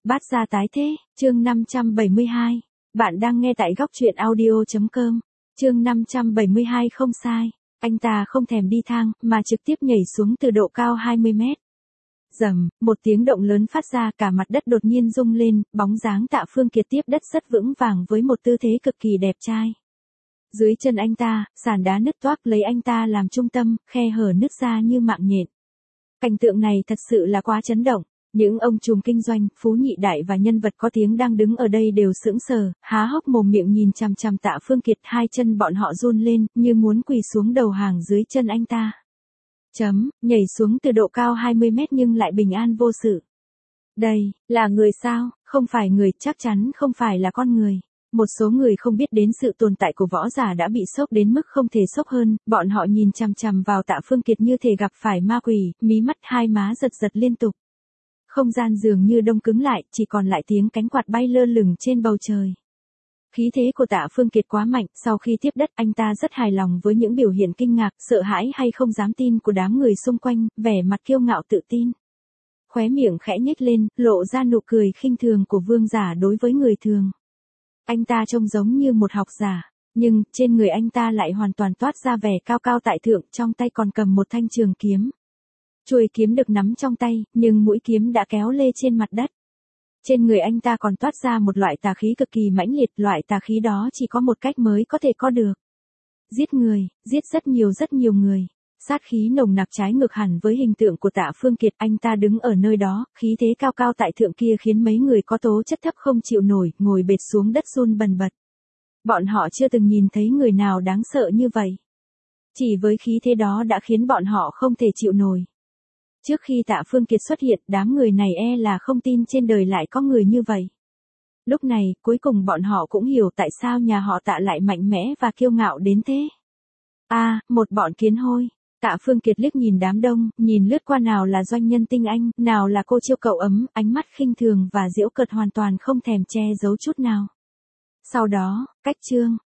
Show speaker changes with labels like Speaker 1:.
Speaker 1: Bát gia tái thế, chương 572. Bạn đang nghe tại góc truyện audio.com. Chương 572 không sai. Anh ta không thèm đi thang, mà trực tiếp nhảy xuống từ độ cao 20 mét. Rầm, một tiếng động lớn phát ra, cả mặt đất đột nhiên rung lên, bóng dáng Tạ Phương Kiệt tiếp đất rất vững vàng với một tư thế cực kỳ đẹp trai. Dưới chân anh ta, sàn đá nứt toác lấy anh ta làm trung tâm, khe hở nứt ra như mạng nhện. Cảnh tượng này thật sự là quá chấn động. Những ông trùm kinh doanh, phú nhị đại và nhân vật có tiếng đang đứng ở đây đều sững sờ, há hốc mồm miệng nhìn chằm chằm Tạ Phương Kiệt, hai chân bọn họ run lên, như muốn quỳ xuống đầu hàng dưới chân anh ta. Nhảy xuống từ độ cao 20 mét nhưng lại bình an vô sự. Đây, là người sao? Không phải người, chắc chắn không phải là con người. Một số người không biết đến sự tồn tại của võ giả đã bị sốc đến mức không thể sốc hơn, bọn họ nhìn chằm chằm vào Tạ Phương Kiệt như thể gặp phải ma quỷ, mí mắt hai má giật giật liên tục. Không gian dường như đông cứng lại, chỉ còn lại tiếng cánh quạt bay lơ lửng trên bầu trời. Khí thế của Tạ Phương Kiệt quá mạnh, sau khi tiếp đất anh ta rất hài lòng với những biểu hiện kinh ngạc, sợ hãi hay không dám tin của đám người xung quanh, vẻ mặt kiêu ngạo tự tin. Khóe miệng khẽ nhếch lên, lộ ra nụ cười khinh thường của vương giả đối với người thường. Anh ta trông giống như một học giả, nhưng trên người anh ta lại hoàn toàn toát ra vẻ cao cao tại thượng, trong tay còn cầm một thanh trường kiếm. Chuôi kiếm được nắm trong tay, nhưng mũi kiếm đã kéo lê trên mặt đất. Trên người anh ta còn toát ra một loại tà khí cực kỳ mãnh liệt, loại tà khí đó chỉ có một cách mới có thể có được. Giết người, giết rất nhiều người. Sát khí nồng nặc trái ngược hẳn với hình tượng của Tạ Phương Kiệt, anh ta đứng ở nơi đó, khí thế cao cao tại thượng kia khiến mấy người có tố chất thấp không chịu nổi, ngồi bệt xuống đất run bần bật. Bọn họ chưa từng nhìn thấy người nào đáng sợ như vậy. Chỉ với khí thế đó đã khiến bọn họ không thể chịu nổi. Trước khi Tạ Phương Kiệt xuất hiện, đám người này e là không tin trên đời lại có người như vậy. Lúc này, cuối cùng bọn họ cũng hiểu tại sao nhà họ Tạ lại mạnh mẽ và kiêu ngạo đến thế. Một bọn kiến hôi. Tạ Phương Kiệt liếc nhìn đám đông, nhìn lướt qua nào là doanh nhân tinh anh, nào là cô chiêu cậu ấm, ánh mắt khinh thường và giễu cợt hoàn toàn không thèm che giấu chút nào. Sau đó, cách chương,